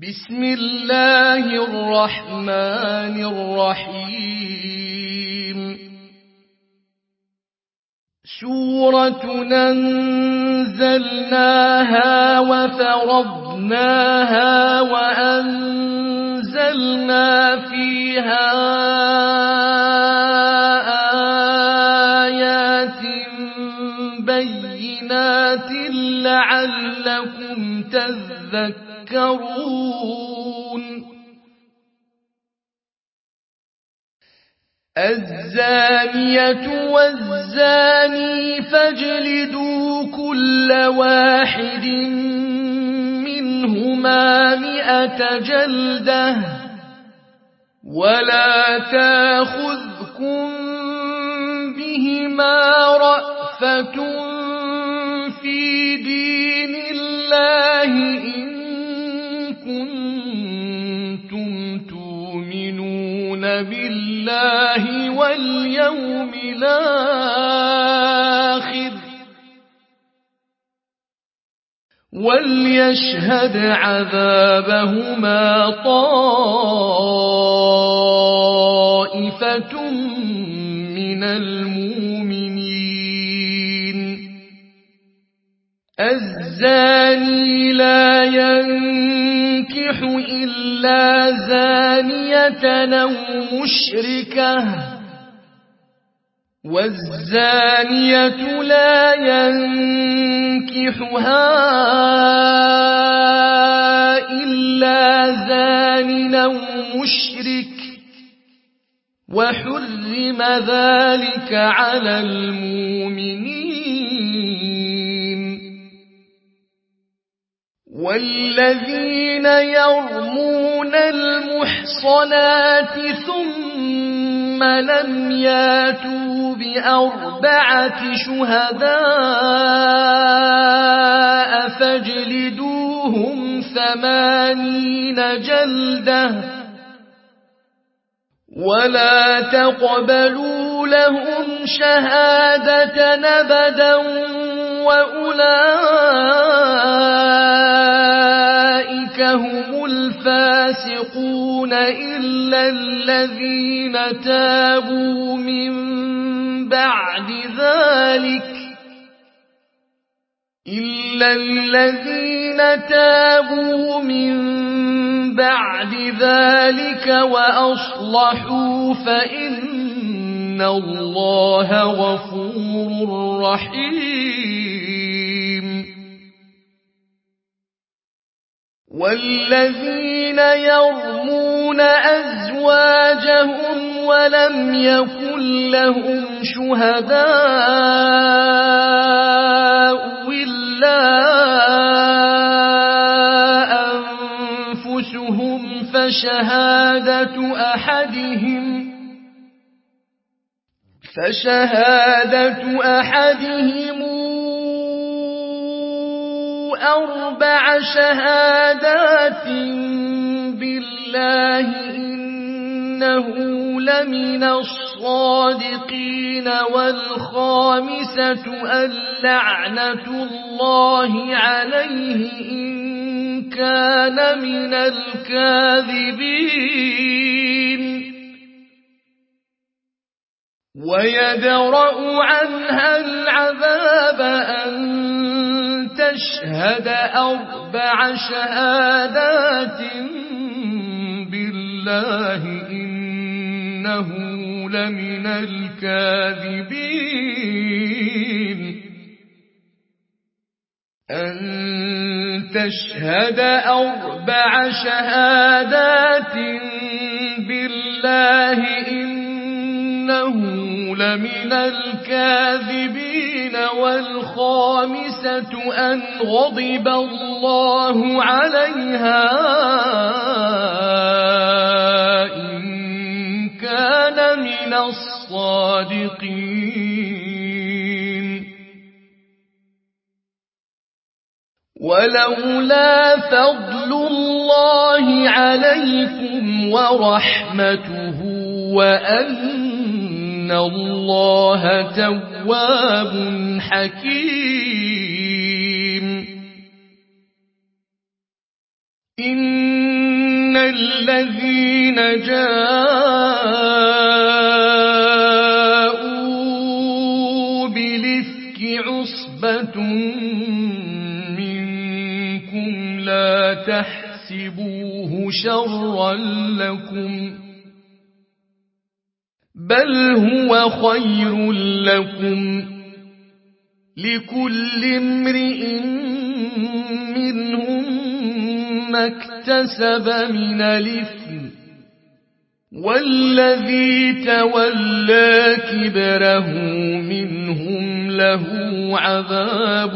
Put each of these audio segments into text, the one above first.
بسم الله الرحمن الرحيم سورة أنزلناها وفرضناها وأنزلنا فيها آيات بينات لعلكم تذكرون الزانية والزاني فاجلدوا كل واحد منهما 100 جلدة ولا تأخذكم بهما رأفة في دين الله إن كنتم تؤمنون بالله واليوم الآخر وليشهد عذابهما طائفة من المؤمنين الزاني لا ينكح إلا زانية أو مشركة والزانية لا ينكحها إلا زان أو مشرك وحرم ذلك على المؤمنين والذين يرمون المحصنات ثم لم ياتوا ب4 شهداء فاجلدوهم 80 جلدة ولا تقبلوا لهم شهادة أبدا وأولئك هم الفاسقون إلا الذين تابوا من بعد ذلك وأصلحوا فإن الله غفور رحيم والذين يرمون أزواجهم ولم يكن لهم شهداء إلا أنفسهم فشهادة أحدهم 4 شهادات بالله إنه لمن الصادقين والخامسة اللعنة الله عليه إن كان من الكاذبين ويدرأ عنها العذاب أن تشهد 4 شهادات بالله إنه لمن الكاذبين أن تشهد 4 شهادات بالله إنه لمن الكاذبين والخامسة أن غضب الله عليها إن كان من الصادقين ولولا فضل الله عليكم ورحمته وأن الله تواب حكيم الذين جاءوا بالإفك عصبة منكم لا تحسبوه شرا لكم بل هو خير لكم لكل امرئ منهم ما اكتسب من الإثم والذي تولى كبره منهم له عذاب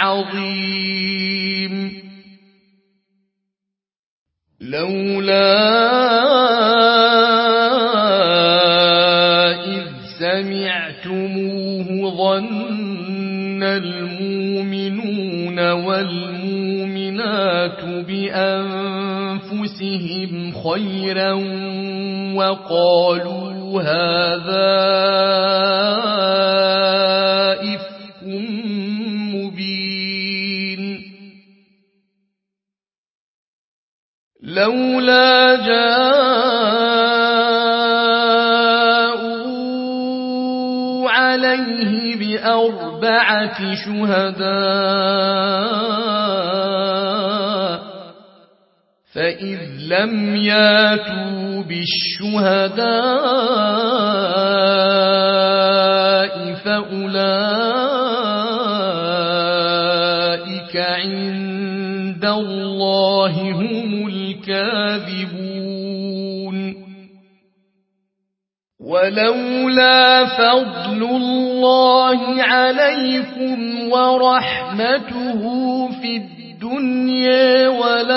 عظيم لولا إذ سمعتموه ظن المؤمنون والمؤمنات بأنفسهم خيرا وقالوا هذا إفك مبين لولا جاءوا عليه بأربعة شهداء فإذ لم ياتوا بالشهداء فأولئك عند الله هم الكاذبون ولولا فضل الله عليكم ورحمته في الدنيا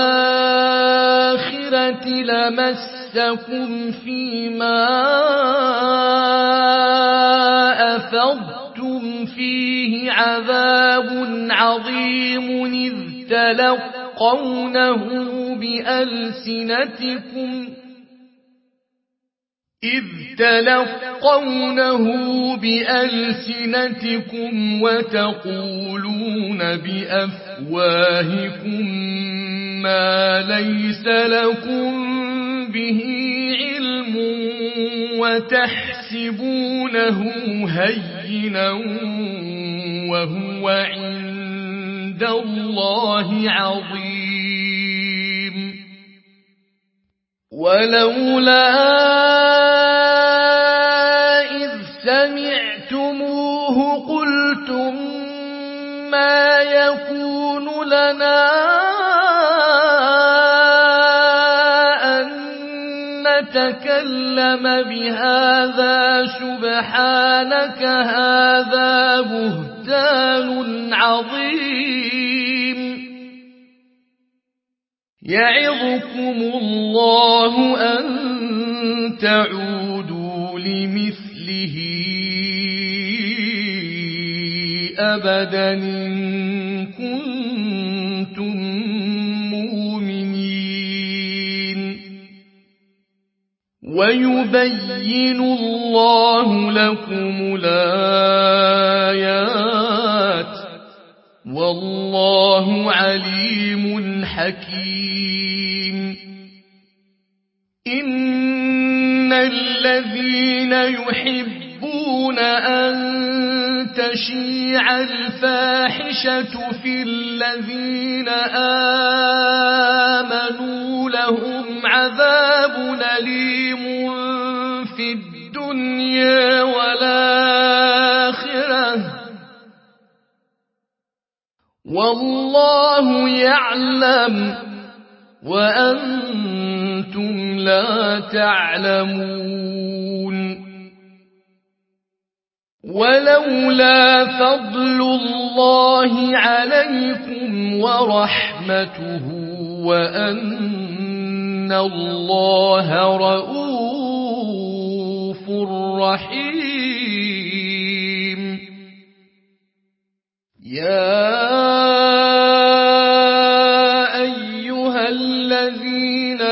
والآخرة لمسكم فيما أفضتم فيه عذاب عظيم إذ تلقونه بألسنتكم وتقولون بأفواهكم ما ليس لكم به علم وتحسبونه هينا وهو عند الله عظيم ولولا إذ سمعتموه قلتم ما يكون لنا أن نتكلم بهذا سبحانك هذا بهتان عظيم يعظكم الله أن تعودوا لمثله أبدا إن كنتم مؤمنين ويبين الله لكم الآيات والله عليم حكيم إن الذين يحبون أن تشيع الفاحشة في الذين آمنوا لهم عذاب أليم في الدنيا والآخرة والله يعلم وأنتم لا تعلمون ولولا فضل الله عليكم ورحمته وأن الله رؤوف رحيم يا أيها الذين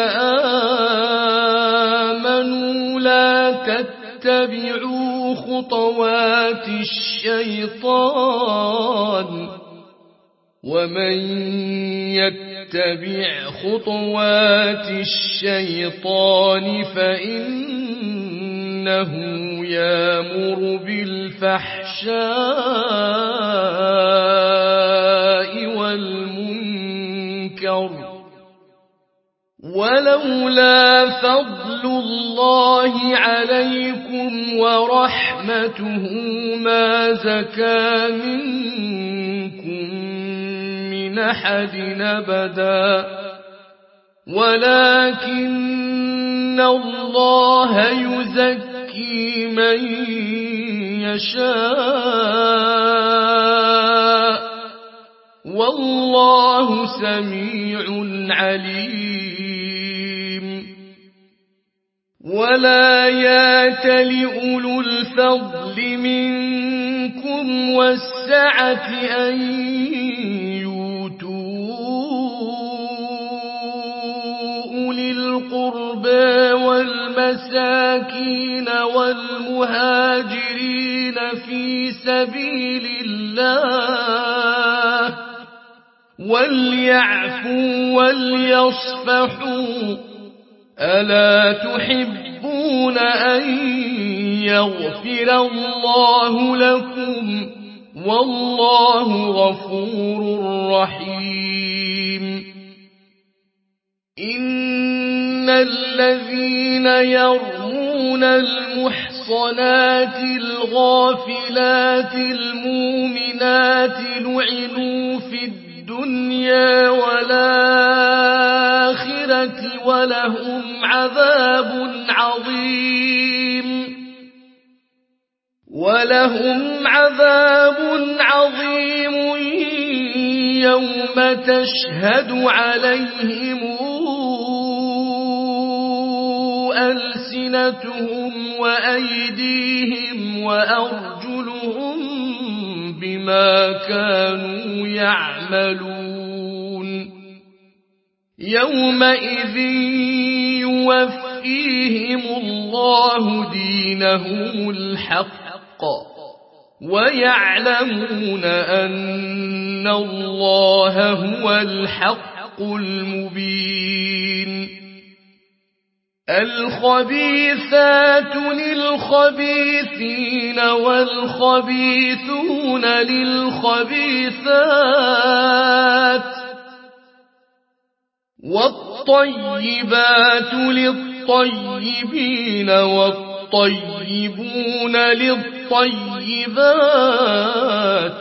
آمنوا لا تتبعوا خطوات الشيطان ومن يتبع خطوات الشيطان فإنه يأمر بالفحشاء والمنكر ولولا فضل الله عليكم ورحمته ما زكى منكم من أحد أبدا ولكن الله يزكي من يشاء والله سميع عليم ولا يأتل أولو الفضل منكم والسعة أن أولي القربى والمساكين والمهاجرين في سبيل الله وليعفوا وليصفحوا ألا تحبون أن يغفر الله لكم والله غفور رحيم إن الذين يرمون المحصنات الغافلات المؤمنات لعنوا في الدنيا والآخرة ولهم عذاب عظيم يوم تشهد عليهم ألسنتهم وأيديهم وأرجلهم بما كانوا يعملون يومئذ يوفيهم الله دينهم الحق ويعلمون أن الله هو الحق المبين الخبيثات للخبيثين والخبيثون للخبيثات والطيبات للطيبين والطيبون للطيبات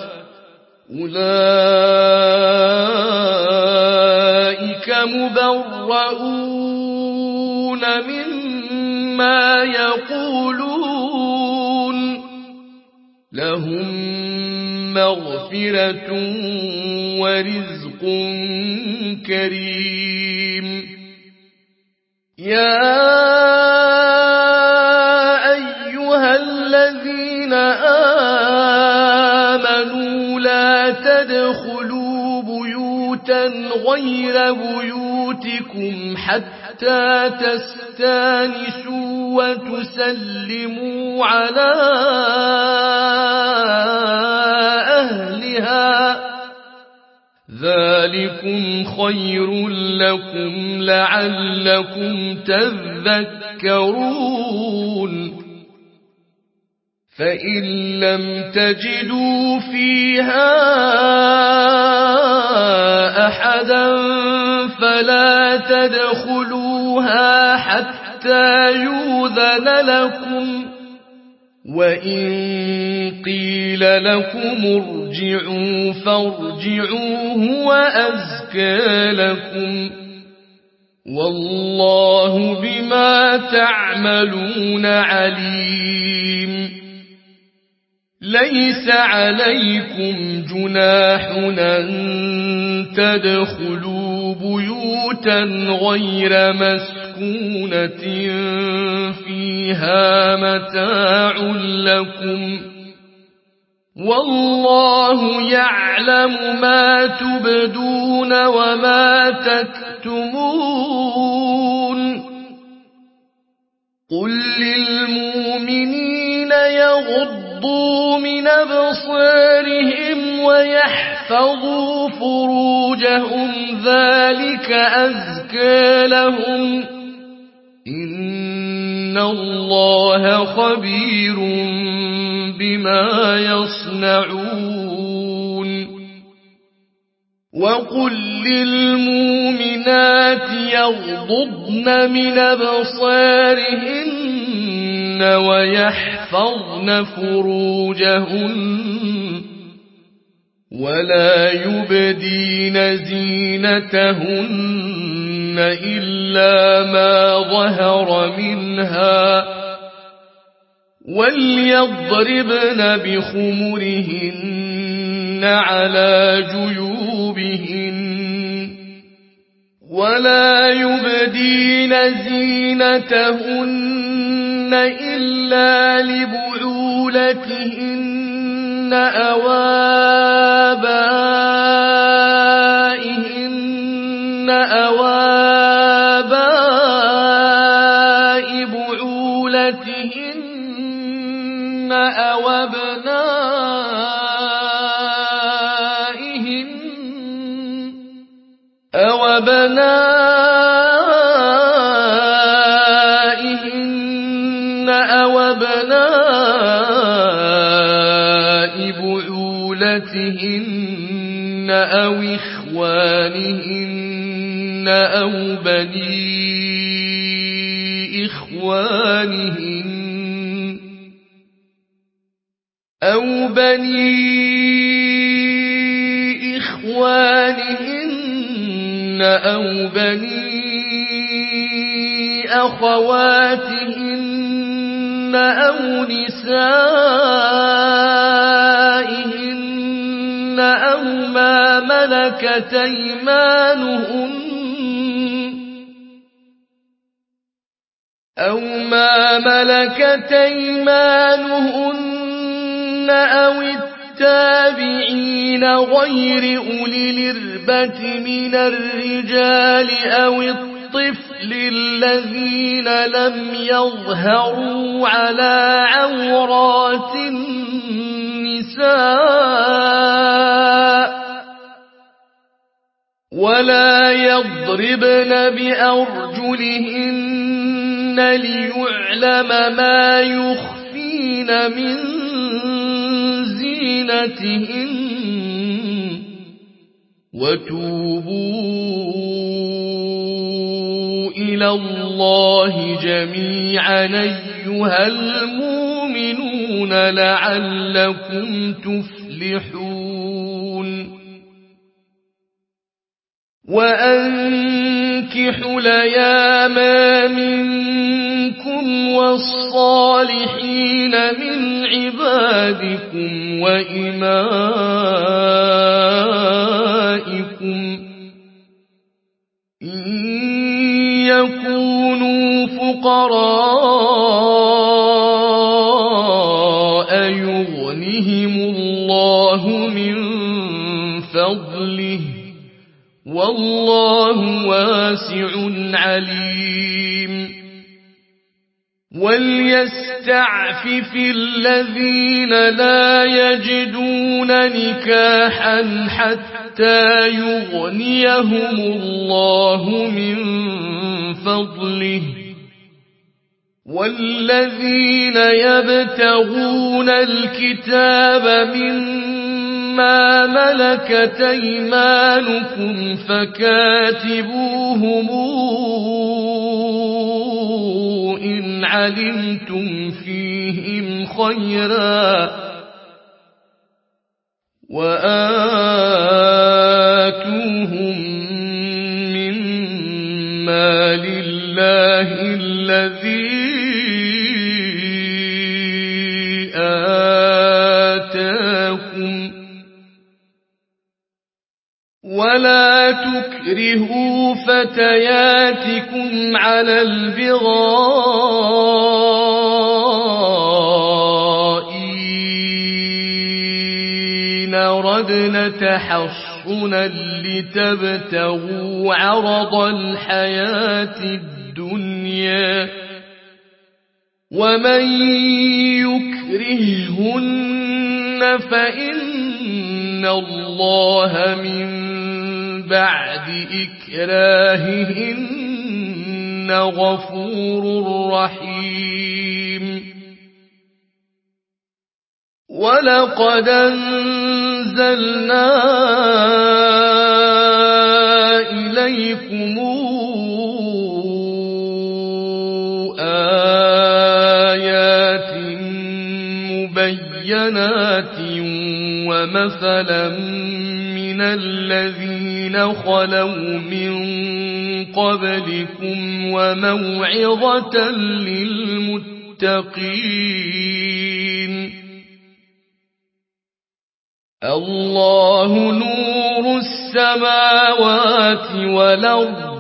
أولئك مبرؤون مما يقولون لهم مغفرة ورزق كريم يا أيها الذين آمنوا لا تدخلوا بيوتا غير بيوتكم حتى تستانسوا وتسلموا على أهلها ذلكم خير لكم لعلكم تذكرون فإن لم تجدوا فيها أحدا فلا تدخلوها حتى يؤذن لكم وإن قيل لكم ارجعوا فارجعوا هو أزكى لكم والله بما تعملون عليم ليس عليكم جناح أن تدخلوا بيوتا غير مسكونة فيها متاع لكم والله يعلم ما تبدون وما تكتمون قل للمؤمنين يغضوا من أبصارهم ويحفظوا يحفظوا فروجهم ذلك أزكى لهم إن الله خبير بما يصنعون وقل للمؤمنات يغضضن من أبصارهن ويحفظن فروجهن ولا يبدين زينتهن إلا ما ظهر منها وليضربن بخمرهن على جيوبهن ولا يبدين زينتهن إلا لبعولتهن أو آبائهن أو آباء بعولتهن أو أبنائهن أو أبناء بعولتهن أو إخوانهن أو بني إخوانهن أو بني أخواتهن أو نسائهن أو ما ملكت أيمانهن أو التابعين غير أولي الإربة من الرجال أو الطفل الذين لم يظهروا على عورات النساء ولا يضربن بأرجلهن ليعلم ما يخفين من زينتهن وتوبوا إلى الله جميعا أيها المؤمنون لعلكم تفلحون وأنكحوا الأيام منكم والصالحين من عبادكم وإمائكم إن يكونوا فقراء يغنهم الله من فضله والله واسع عليم وليستعفف الذين لا يجدون نكاحا حتى يغنيهم الله من فضله والذين يبتغون الكتاب مما ملكت أيمانكم فكاتبوهم إن علمتم فيهم خيرا وآتوهم مما لله الذي آتاكم ولا تكرهوا فتياتكم على البغاء إن أردنا تحصنا لتبتغوا عرض الحياة الدنيا ومن يكرههن فإن الله من بعد إكراههن غفور رحيم ولقد أنزلنا إليكم آيات مبينات ومثلا من الذين خلوا من قبلكم وموعظة للمتقين الله نور السماوات والأرض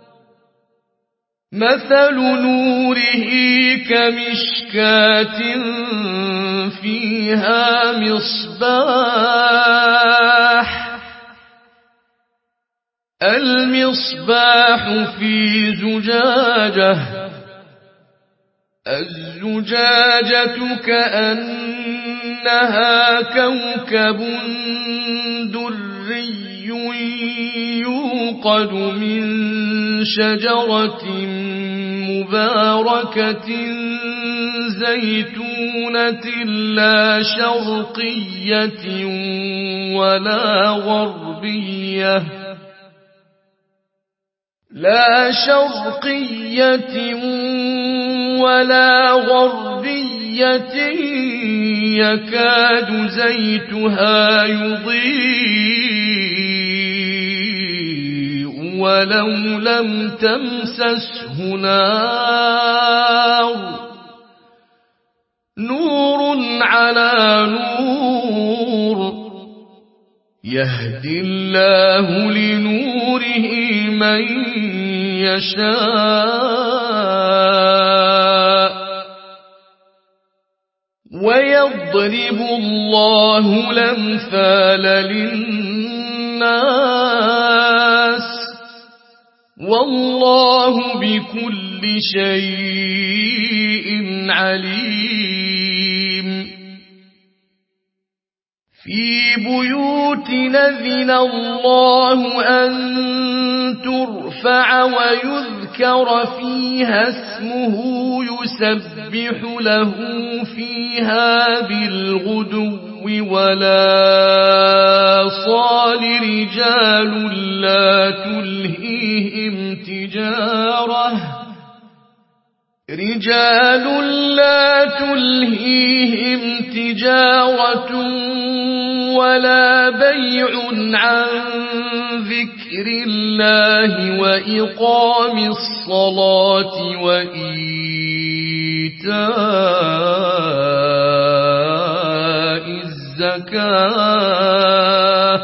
مثل نوره كمشكاة فيها مصباح المصباح في زجاجة الزجاجة كأنها كوكب دري يوقد من شجرة مباركة زيتونة لا شرقية ولا غربية يكاد زيتها يضيء ولو لم تمسسه نار نور على نور يهدي الله لنوره من يشاء ويضرب الله الأمثال للناس والله بكل شيء عليم في بيوت أذن الله أن ترفع ويذكر فيها اسمه يسبح له فيها بالغدو ولا صال رجال لا تلهيهم تجارة ولا بيع عن ذكر الله وإقام الصلاة وإيتاء الزكاة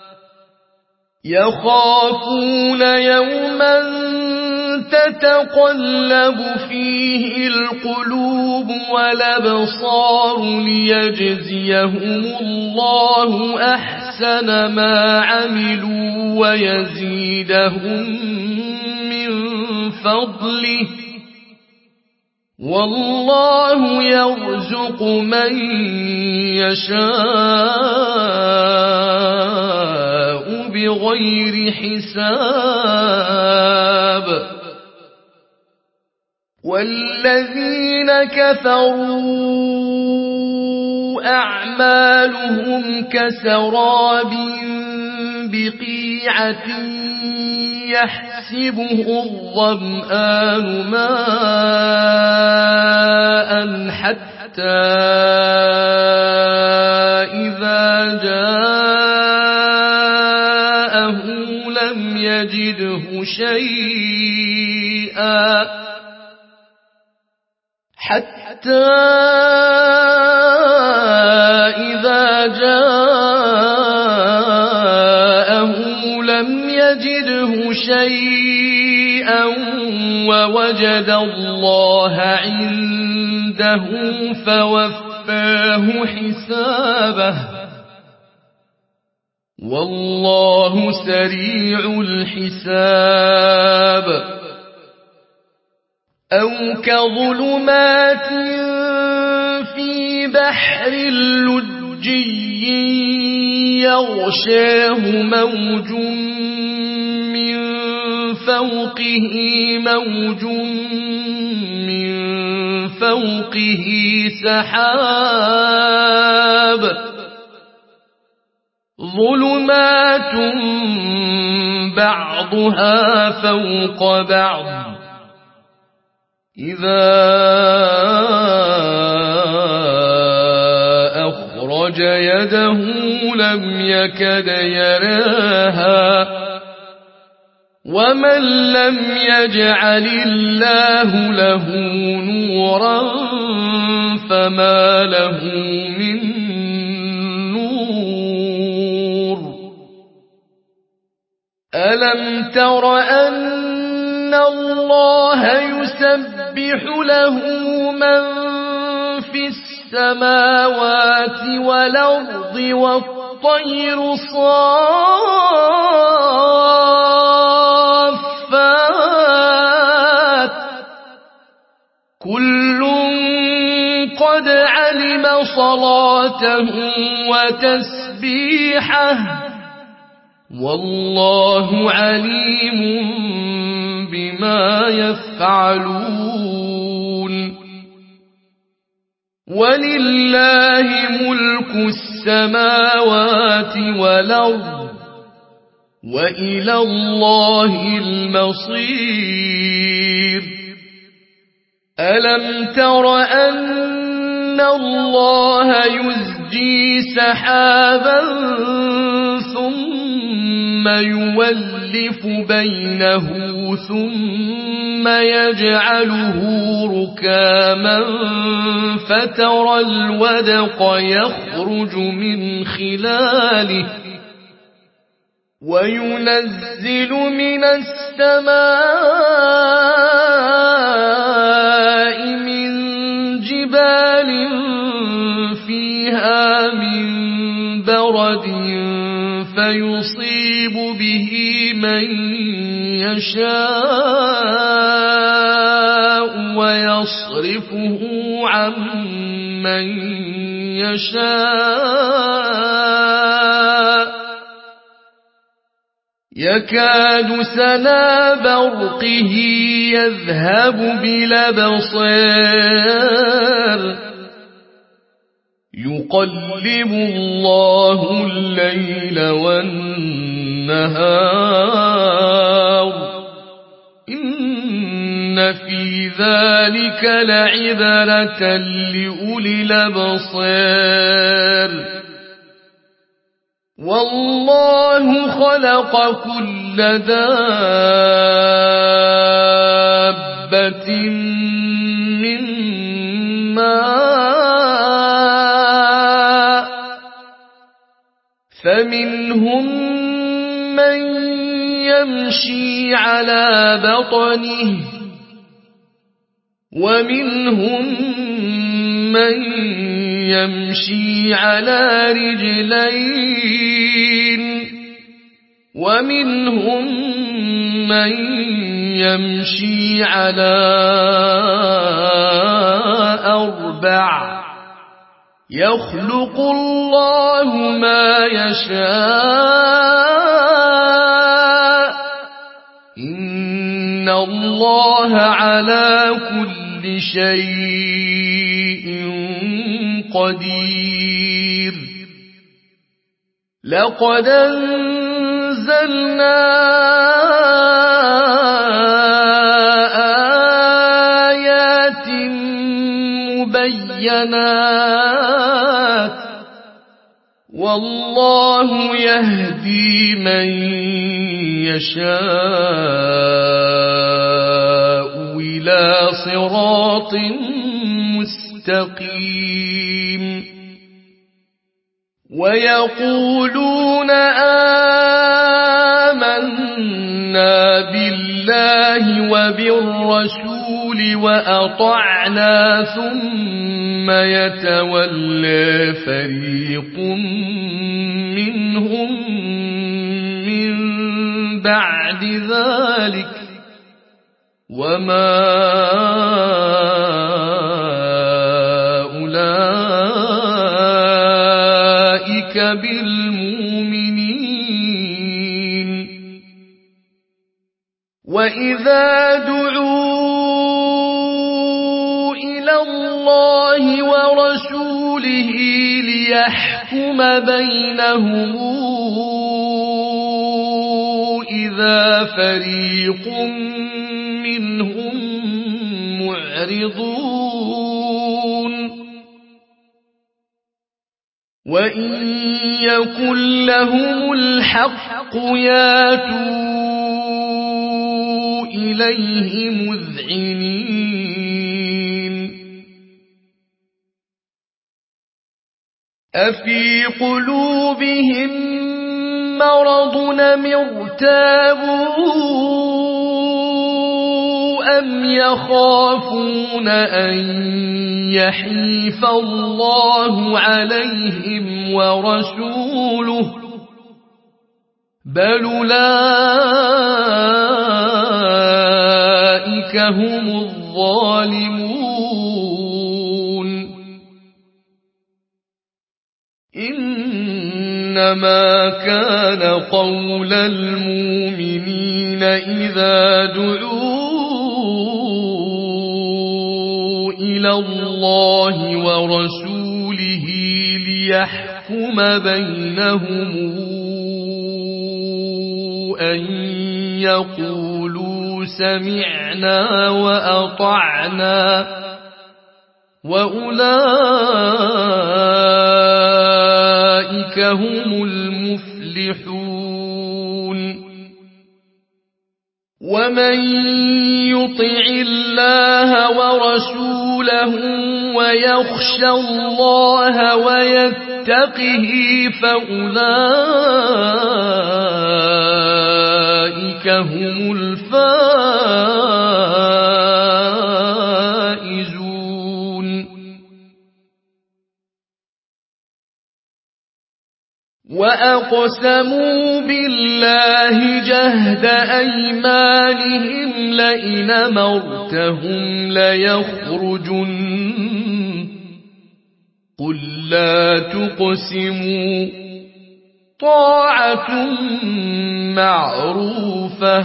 يخافون يوما تتقلب فيه القلوب والأبصار ليجزيهم الله أحسن ما عملوا ويزيدهم من فضله والله يرزق من يشاء بغير حساب والذين كفروا أعمالهم كسراب بقيعة يحسبه الظمآن ماء حتى إذا جاءه لم يجده شيئا ووجد الله عنده فوفاه حسابه والله سريع الحساب أو كظلمات في بحر اللجي لجي يغشاه موج من فوقه موج من فوقه سحاب ظلمات بعضها فوق بعض إذا أخرج يده لم يكد يراها ومن لم يجعل الله له نورا فما له من نور ألم تر أن الله يسبح له من في السماوات والأرض والطير صافات كل قد علم صلاته وتسبيحه والله عليم بما يفعلون ولله ملك السماوات والأرض وإلى الله المصير ألم تر أن الله يزجي سحابا ثم يولف بينه ثم يجعله ركاما فترى الودق يخرج من خلاله وينزل من السماء من جبال فيها من برد فيصيب به من يشاء ويصرفه عن من يشاء يكاد سنا برقه يذهب بالأبصار يقلب الله الليل والنهار إن في ذلك لعبرة لأولي الأبصار والله خلق كل دابة من ماء فمنهم من يمشي على بطنه ومنهم من يمشي على رجلين ومنهم من يمشي على أربع يخلق الله ما يشاء إن الله على كل شيء قدير لقد أنزلنا آيات مبينات والله يهدي من يشاء إلى صراط مستقيم ويقولون آمنا بالله وبالرسول وأطعنا ثم يتولى فريق منهم من بعد ذلك وما بالمؤمنين وإذا دعوا إلى الله ورسوله ليحكم بينهم إذا فريق منهم معرضون وإن يكن لهم الحق ياتوا إليه مذعنين أفي قلوبهم مرض ارتابوا أم يخافون أن يحيف الله عليهم ورسوله بل أولئك هم الظالمون إنما كان قول المؤمنين إذا دعوا إلى الله ورسوله ليحكم بينهم أن يقولوا سمعنا وأطعنا وأولئك هم المفلحون ومن يطع الله ورسوله ويخشى الله ويتقه فأولئك هم الفائزون وأقسموا بالله جهد أيمانهم لئن أمرتهم ليخرجن قل لا تقسموا طاعة معروفة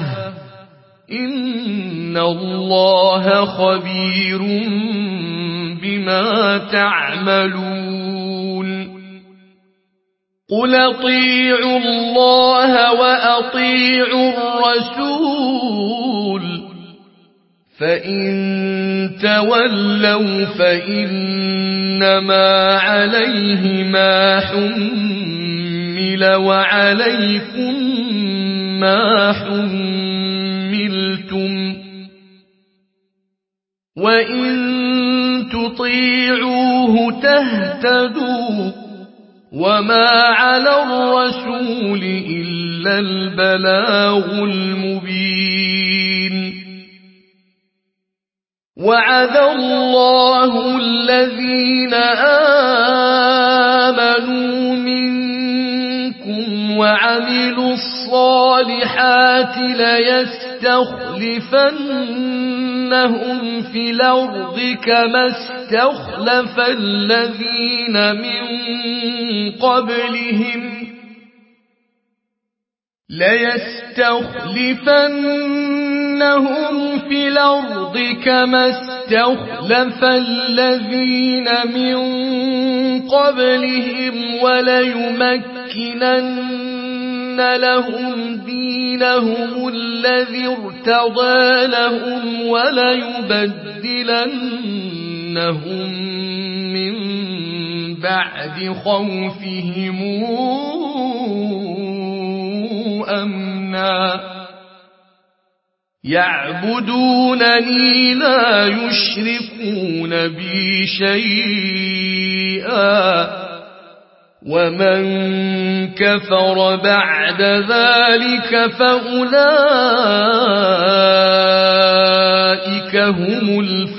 إن الله خبير بما تعملون قل اطيعوا الله وأطيعوا الرسول فإن تولوا فإنما عليه ما حمل وعليكم ما حملتم وإن تطيعوه تهتدوا وما على الرسول إلا البلاغ المبين وعد الله الذين آمنوا منكم وعملوا الصالحات ليستخلفنهم في الأرض كما استخلف الذين من قبلهم ليستخلفنهم في الأرض كما استخلف الذين من قبلهم وليمكنن لهم دينهم الذي ارتضى لهم وليبدلنهم من بعد خوفهم أمنا يعبدونني لا يشركون بي شيئا ومن كفر بعد ذلك فأولئك هم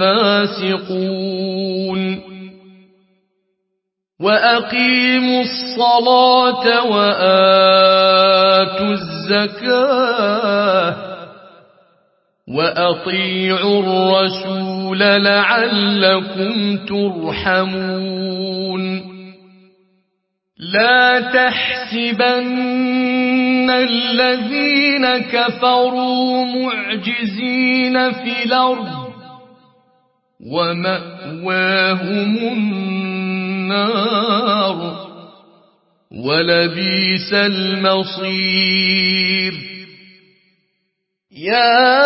الفاسقون وأقيموا الصلاة وآتوا الزكاة وأطيعوا الرسول لعلكم ترحمون لا تحسبن الذين كفروا معجزين في الأرض ومأواهم النار ولبئس المصير يا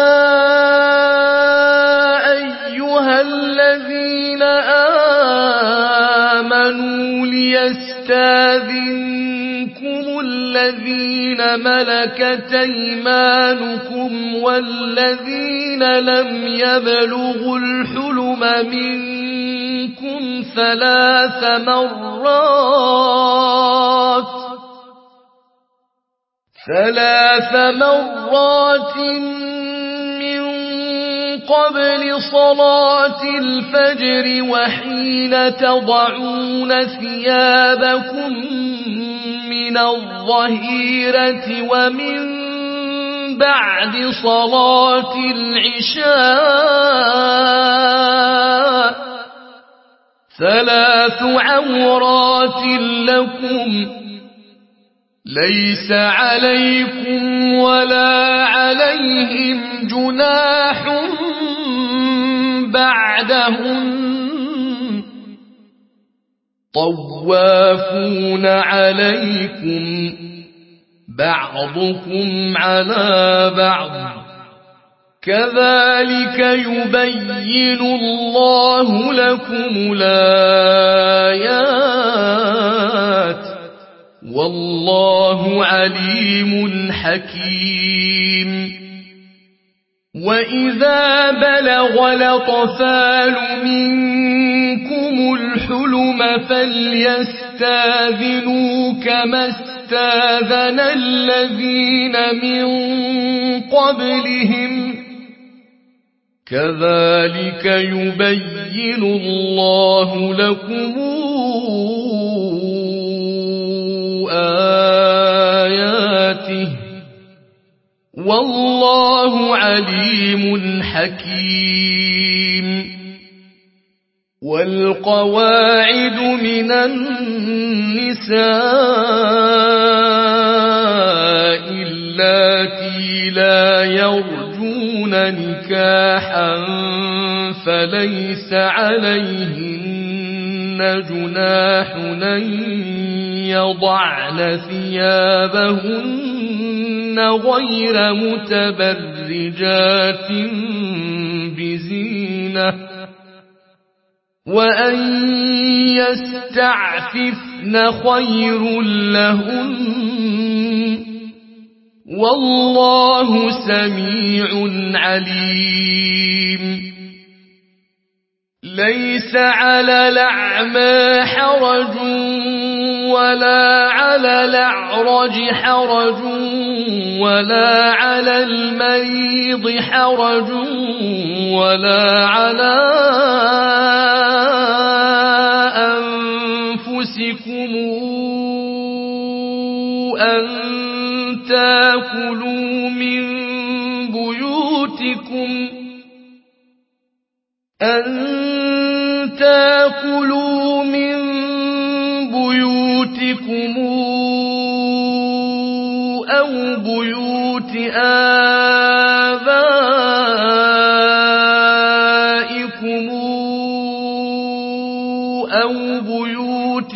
أيها الذين آمنوا ليستاذنكم الذين ملكت أيمانكم والذين لم يبلغوا الحلم منكم ثلاث مرات من قبل صلاة الفجر وحين تضعون ثيابكم من الظهيرة ومن بعد صلاة العشاء ثلاث عورات لكم ليس عليكم ولا عليهم جناح بعدهم طوافون عليكم بعضكم على بعض كذلك يبين الله لكم الآيات والله عليم حكيم وإذا بلغ الأطفال منكم الحلم فليستاذنوا كما استاذن الذين من قبلهم كذلك يبين الله لكم آياته والله عليم حكيم والقواعد من النساء اللاتي لا يرجون نكاحا فليس عليهن جناح أن يضعن ثيابهن غير متبرجات بزينة وأن يستعففن خير لهن والله سميع عليم ليس على الأعمى حرج ولا على الأعرج حرج ولا على المريض حرج ولا على أنفسكم أن تأكلوا من بيوتكم أو بيوت آبائكم أو بيوت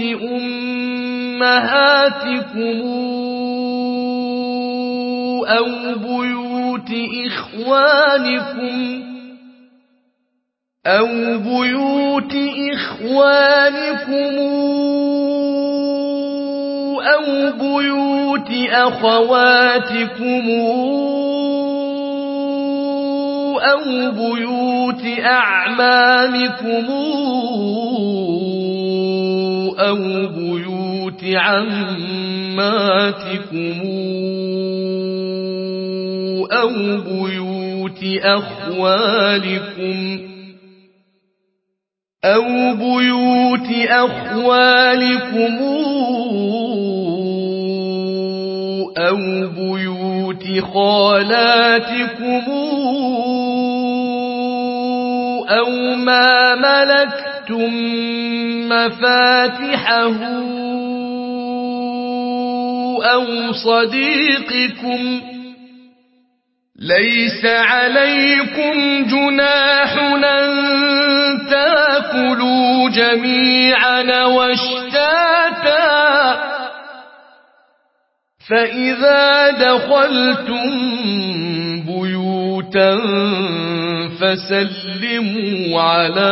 أمهاتكم أو بيوت إخوانكم أو بيوت أخواتكم أو بيوت أعمامكم أو بيوت عماتكم أو بيوت أخوالكم أو بيوت خالاتكم أو ما ملكتم مفاتحه أو صديقكم ليس عليكم جناح أن تأكلوا جميعا واشتاتا فإذا دخلتم بيوتا فسلموا على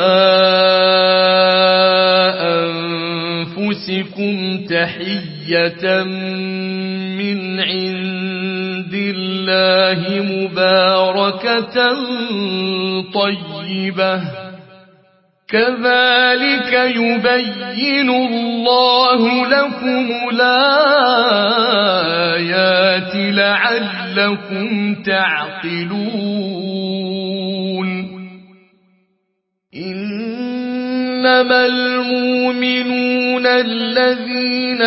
أنفسكم تحية من عند الله مباركة طيبة كذلك يبين الله لكم الآيات لعلكم تعقلون إنما المؤمنون الذين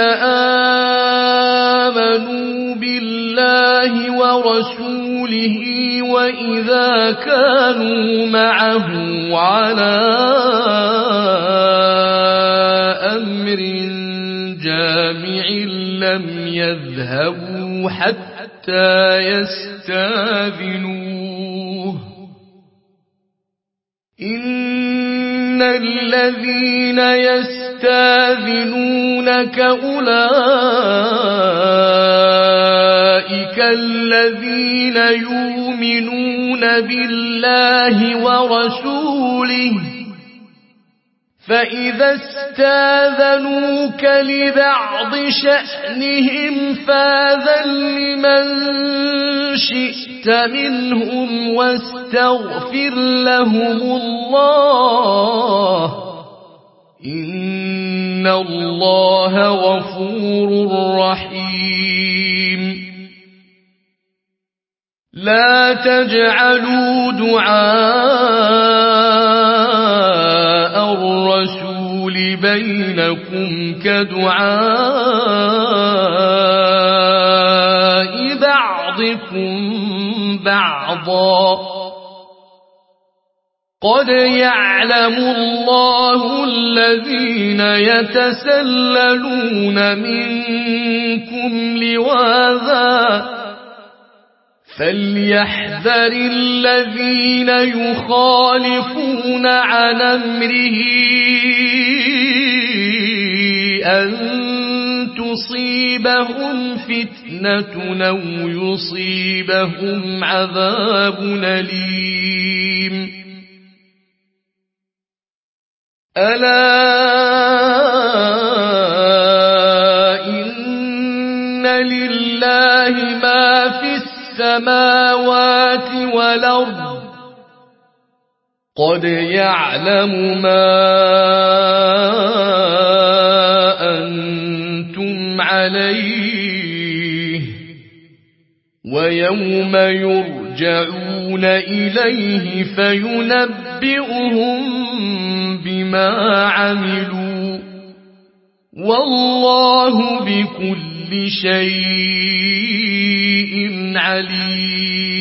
آمنوا بالله ورسوله وإذا كانوا معه على أمر جامع لم يذهبوا حتى يستاذنوه إن الذين يستاذنونك أولئك الذين يؤمنون بالله ورسوله فإذا استاذنوك لبعض شأنهم فاذن لمن شئت منهم واستغفر لهم الله إن الله غفور رحيم لا تجعلوا دعاء الرسول بينكم كدعاء بعضكم بعضا قد يعلم الله الذين يتسللون منكم لواذا فليحذر الذين يخالفون عن أمره أن تصيبهم فتنة أو يصيبهم عذاب أليم ألا إن لله ما في السماوات والأرض قد يعلم ما أنتم عليه ويوم يرجعون إليه فينبئهم بما عملوا والله بكل شيء عليم